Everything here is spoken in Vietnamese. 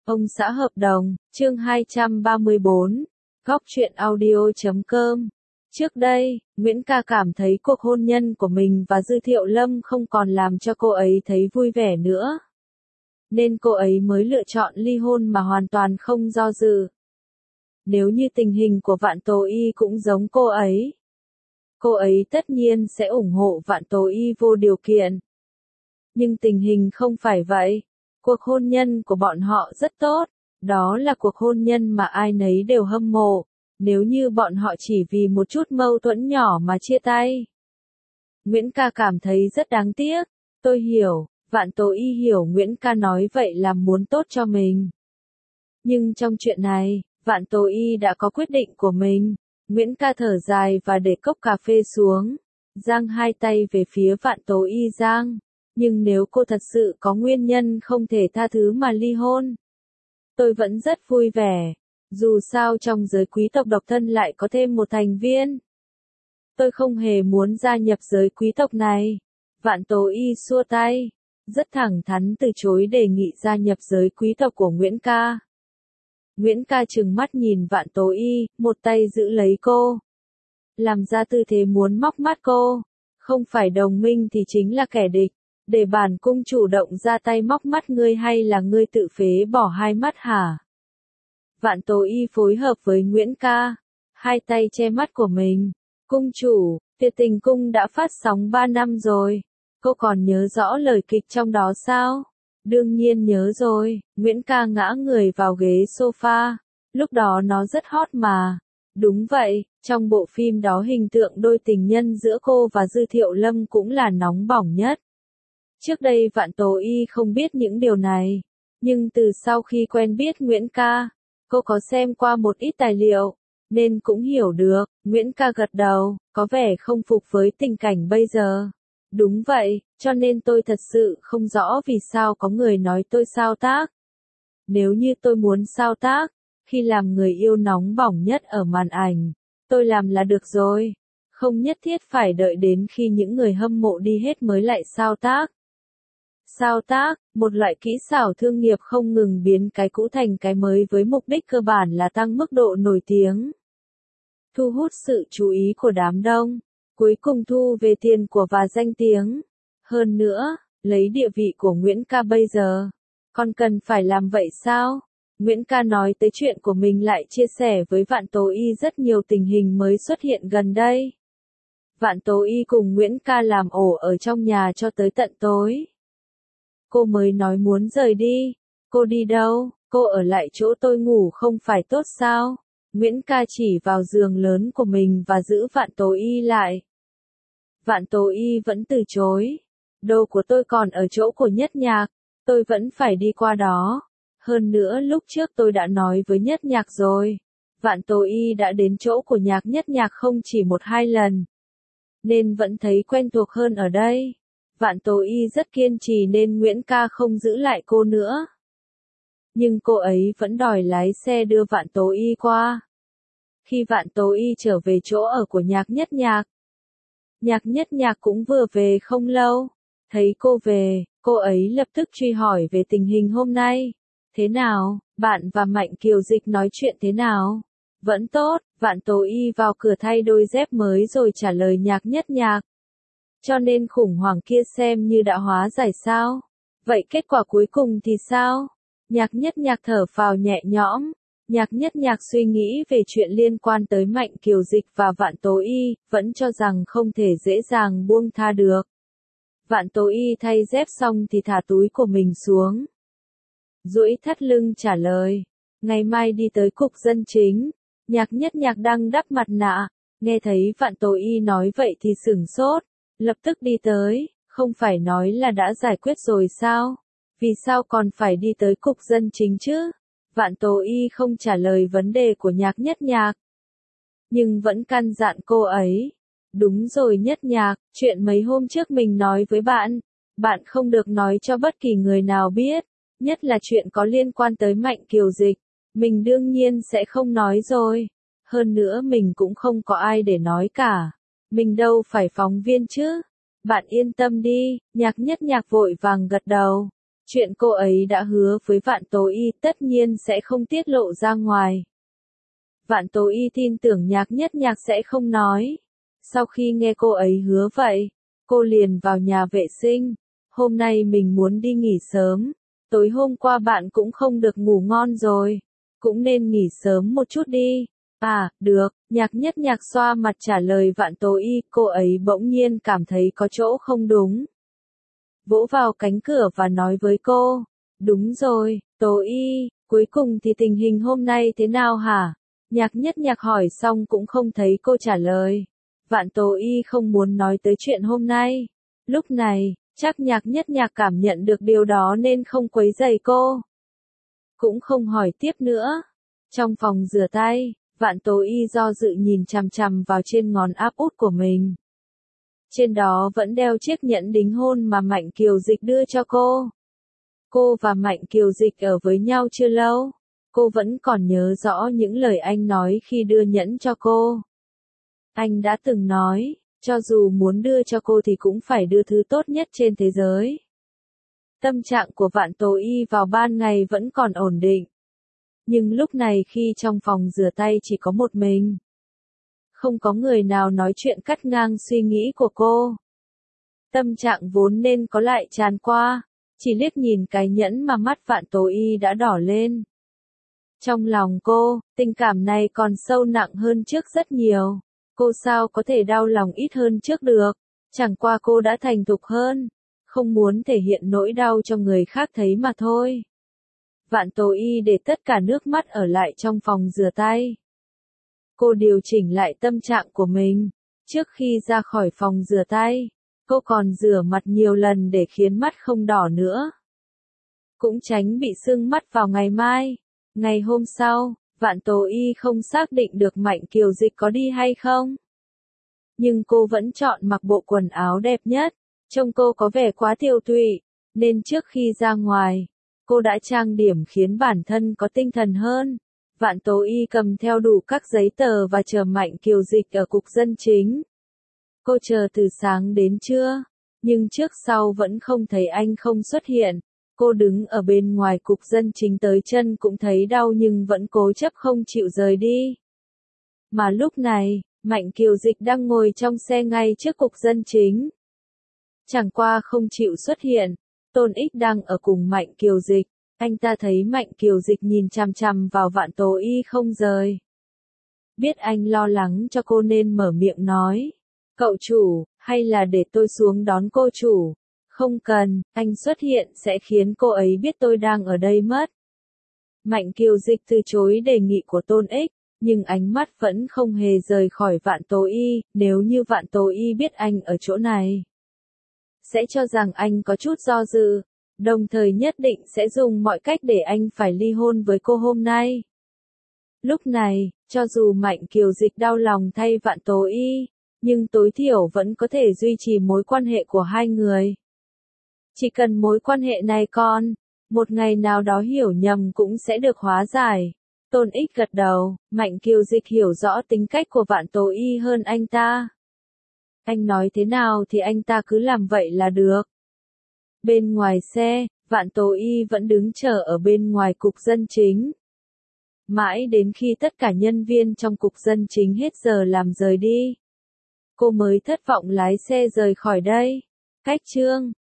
Ông xã hợp đồng, chương 234, góc truyện audio.com. Trước đây, Nguyễn Ca cảm thấy cuộc hôn nhân của mình và Dư Thiệu Lâm không còn làm cho cô ấy thấy vui vẻ nữa. Nên cô ấy mới lựa chọn ly hôn mà hoàn toàn không do dự. Nếu như tình hình của Vạn Tố Y cũng giống cô ấy tất nhiên sẽ ủng hộ Vạn Tố Y vô điều kiện. Nhưng tình hình không phải vậy. Cuộc hôn nhân của bọn họ rất tốt, đó là cuộc hôn nhân mà ai nấy đều hâm mộ, nếu như bọn họ chỉ vì một chút mâu thuẫn nhỏ mà chia tay. Nguyễn Ca cảm thấy rất đáng tiếc, tôi hiểu, Vạn Tố Y hiểu Nguyễn Ca nói vậy là muốn tốt cho mình. Nhưng trong chuyện này, Vạn Tố Y đã có quyết định của mình. Nguyễn Ca thở dài và để cốc cà phê xuống, giang hai tay về phía Vạn Tố Y giang. Nhưng nếu cô thật sự có nguyên nhân không thể tha thứ mà ly hôn, tôi vẫn rất vui vẻ. Dù sao trong giới quý tộc độc thân lại có thêm một thành viên. Tôi không hề muốn gia nhập giới quý tộc này. Vạn Tố Y xua tay, rất thẳng thắn từ chối đề nghị gia nhập giới quý tộc của Nguyễn Ca. Nguyễn Ca trừng mắt nhìn Vạn Tố Y, một tay giữ lấy cô, làm ra tư thế muốn móc mắt cô. Không phải đồng minh thì chính là kẻ địch. Để bản cung chủ động ra tay móc mắt ngươi hay là ngươi tự phế bỏ hai mắt hả? Vạn Tố Y phối hợp với Nguyễn Ca, hai tay che mắt của mình. Cung chủ, Tuyệt Tình Cung đã phát sóng 3 năm rồi. Cô còn nhớ rõ lời kịch trong đó sao? Đương nhiên nhớ rồi. Nguyễn Ca ngã người vào ghế sofa. Lúc đó nó rất hot mà. Đúng vậy, trong bộ phim đó hình tượng đôi tình nhân giữa cô và Dư Thiệu Lâm cũng là nóng bỏng nhất. Trước đây Vạn Tố Y không biết những điều này, nhưng từ sau khi quen biết Nguyễn Ca, cô có xem qua một ít tài liệu, nên cũng hiểu được. Nguyễn Ca gật đầu, có vẻ không phục với tình cảnh bây giờ. Đúng vậy, cho nên tôi thật sự không rõ vì sao có người nói tôi sao tác. Nếu như tôi muốn sao tác, khi làm người yêu nóng bỏng nhất ở màn ảnh, tôi làm là được rồi. Không nhất thiết phải đợi đến khi những người hâm mộ đi hết mới lại sao tác. Sao tác, một loại kỹ xảo thương nghiệp không ngừng biến cái cũ thành cái mới với mục đích cơ bản là tăng mức độ nổi tiếng. Thu hút sự chú ý của đám đông, cuối cùng thu về tiền của và danh tiếng. Hơn nữa, lấy địa vị của Nguyễn Ca bây giờ, còn cần phải làm vậy sao? Nguyễn Ca nói tới chuyện của mình lại chia sẻ với Vạn Tố Y rất nhiều tình hình mới xuất hiện gần đây. Vạn Tố Y cùng Nguyễn Ca làm ổ ở trong nhà cho tới tận tối. Cô mới nói muốn rời đi. Cô đi đâu? Cô ở lại chỗ tôi ngủ không phải tốt sao? Nguyễn Ca chỉ vào giường lớn của mình và giữ Vạn Tố Y lại. Vạn Tố Y vẫn từ chối. Đồ của tôi còn ở chỗ của Nhất Nhạc. Tôi vẫn phải đi qua đó. Hơn nữa lúc trước tôi đã nói với Nhất Nhạc rồi. Vạn Tố Y đã đến chỗ của Nhất Nhạc không chỉ 1-2 lần. Nên vẫn thấy quen thuộc hơn ở đây. Vạn Tố Y rất kiên trì nên Nguyễn Ca không giữ lại cô nữa. Nhưng cô ấy vẫn đòi lái xe đưa Vạn Tố Y qua. Khi Vạn Tố Y trở về chỗ ở của Nhất Nhạc, Nhất Nhạc cũng vừa về không lâu. Thấy cô về, cô ấy lập tức truy hỏi về tình hình hôm nay. Thế nào, bạn và Mạnh Kiều Dịch nói chuyện thế nào? Vẫn tốt. Vạn Tố Y vào cửa thay đôi dép mới rồi trả lời Nhất Nhạc. Cho nên khủng hoảng kia xem như đã hóa giải sao? Vậy kết quả cuối cùng thì sao? Nhất Nhạc thở phào nhẹ nhõm. Nhất Nhạc suy nghĩ về chuyện liên quan tới Mạnh Kiều Dịch và Vạn Tố Y, vẫn cho rằng không thể dễ dàng buông tha được. Vạn Tố Y thay dép xong thì thả túi của mình xuống. Duỗi thắt lưng trả lời. Ngày mai đi tới cục dân chính. Nhất Nhạc đang đắp mặt nạ. Nghe thấy Vạn Tố Y nói vậy thì sửng sốt. Lập tức đi tới, không phải nói là đã giải quyết rồi sao? Vì sao còn phải đi tới cục dân chính chứ? Vạn Tố Y không trả lời vấn đề của Nhất Nhạc. Nhưng vẫn căn dặn cô ấy. Đúng rồi Nhất Nhạc, chuyện mấy hôm trước mình nói với bạn. Bạn không được nói cho bất kỳ người nào biết. Nhất là chuyện có liên quan tới Mạnh Kiều Dịch. Mình đương nhiên sẽ không nói rồi. Hơn nữa mình cũng không có ai để nói cả. Mình đâu phải phóng viên chứ. Bạn yên tâm đi. Nhất Nhạc vội vàng gật đầu. Chuyện cô ấy đã hứa với Vạn Tố Y tất nhiên sẽ không tiết lộ ra ngoài. Vạn Tố Y tin tưởng Nhạc Nhất Nhạc sẽ không nói. Sau khi nghe cô ấy hứa vậy, cô liền vào nhà vệ sinh. Hôm nay mình muốn đi nghỉ sớm. Tối hôm qua bạn cũng không được ngủ ngon rồi. Cũng nên nghỉ sớm một chút đi. À, được, Nhạc Nhất Nhạc xoa mặt trả lời Vạn Tố Y, cô ấy bỗng nhiên cảm thấy có chỗ không đúng. Vỗ vào cánh cửa và nói với cô, đúng rồi, Tố Y, cuối cùng thì tình hình hôm nay thế nào hả? Nhạc Nhất Nhạc hỏi xong cũng không thấy cô trả lời. Vạn Tố Y không muốn nói tới chuyện hôm nay. Lúc này, chắc Nhạc Nhất Nhạc cảm nhận được điều đó nên không quấy rầy cô. Cũng không hỏi tiếp nữa. Trong phòng rửa tay, Vạn Tố Y do dự nhìn chằm chằm vào trên ngón áp út của mình. Trên đó vẫn đeo chiếc nhẫn đính hôn mà Mạnh Kiều Dịch đưa cho cô. Cô và Mạnh Kiều Dịch ở với nhau chưa lâu. Cô vẫn còn nhớ rõ những lời anh nói khi đưa nhẫn cho cô. Anh đã từng nói, cho dù muốn đưa cho cô thì cũng phải đưa thứ tốt nhất trên thế giới. Tâm trạng của Vạn Tố Y vào ban ngày vẫn còn ổn định. Nhưng lúc này khi trong phòng rửa tay chỉ có một mình. Không có người nào nói chuyện cắt ngang suy nghĩ của cô. Tâm trạng vốn nên có lại tràn qua, chỉ liếc nhìn cái nhẫn mà mắt Vạn Tố Y đã đỏ lên. Trong lòng cô, tình cảm này còn sâu nặng hơn trước rất nhiều. Cô sao có thể đau lòng ít hơn trước được, chẳng qua cô đã thành thục hơn, không muốn thể hiện nỗi đau cho người khác thấy mà thôi. Vạn Tố Y để tất cả nước mắt ở lại trong phòng rửa tay. Cô điều chỉnh lại tâm trạng của mình. Trước khi ra khỏi phòng rửa tay, cô còn rửa mặt nhiều lần để khiến mắt không đỏ nữa. Cũng tránh bị sưng mắt vào ngày mai. Ngày hôm sau, Vạn Tố Y không xác định được Mạnh Kiều Dịch có đi hay không. Nhưng cô vẫn chọn mặc bộ quần áo đẹp nhất. Trông cô có vẻ quá tiều tụy, nên trước khi ra ngoài, cô đã trang điểm khiến bản thân có tinh thần hơn. Vạn Tố Y cầm theo đủ các giấy tờ và chờ Mạnh Kiều Dịch ở cục dân chính. Cô chờ từ sáng đến trưa, nhưng trước sau vẫn không thấy anh không xuất hiện. Cô đứng ở bên ngoài cục dân chính tới chân cũng thấy đau nhưng vẫn cố chấp không chịu rời đi. Mà lúc này, Mạnh Kiều Dịch đang ngồi trong xe ngay trước cục dân chính. Chẳng qua không chịu xuất hiện, Tôn Ích đang ở cùng Mạnh Kiều Dịch. Anh ta thấy Mạnh Kiều Dịch nhìn chằm chằm vào Vạn Tố Y không rời. Biết anh lo lắng cho cô nên mở miệng nói. Cậu chủ, hay là để tôi xuống đón cô chủ? Không cần, anh xuất hiện sẽ khiến cô ấy biết tôi đang ở đây mất. Mạnh Kiều Dịch từ chối đề nghị của Tôn Ích, nhưng ánh mắt vẫn không hề rời khỏi Vạn Tố Y. Nếu như Vạn Tố Y biết anh ở chỗ này, sẽ cho rằng anh có chút do dự. Đồng thời nhất định sẽ dùng mọi cách để anh phải ly hôn với cô hôm nay. Lúc này, cho dù Mạnh Kiều Dịch đau lòng thay Vạn Tố Y, nhưng tối thiểu vẫn có thể duy trì mối quan hệ của hai người. Chỉ cần mối quan hệ này một ngày nào đó hiểu nhầm cũng sẽ được hóa giải. Tôn Ích gật đầu, Mạnh Kiều Dịch hiểu rõ tính cách của Vạn Tố Y hơn anh ta. Anh nói thế nào thì anh ta cứ làm vậy là được. Bên ngoài xe, Vạn Tố Y vẫn đứng chờ ở bên ngoài cục dân chính. Mãi đến khi tất cả nhân viên trong cục dân chính hết giờ làm rời đi, cô mới thất vọng lái xe rời khỏi đây. Cách chương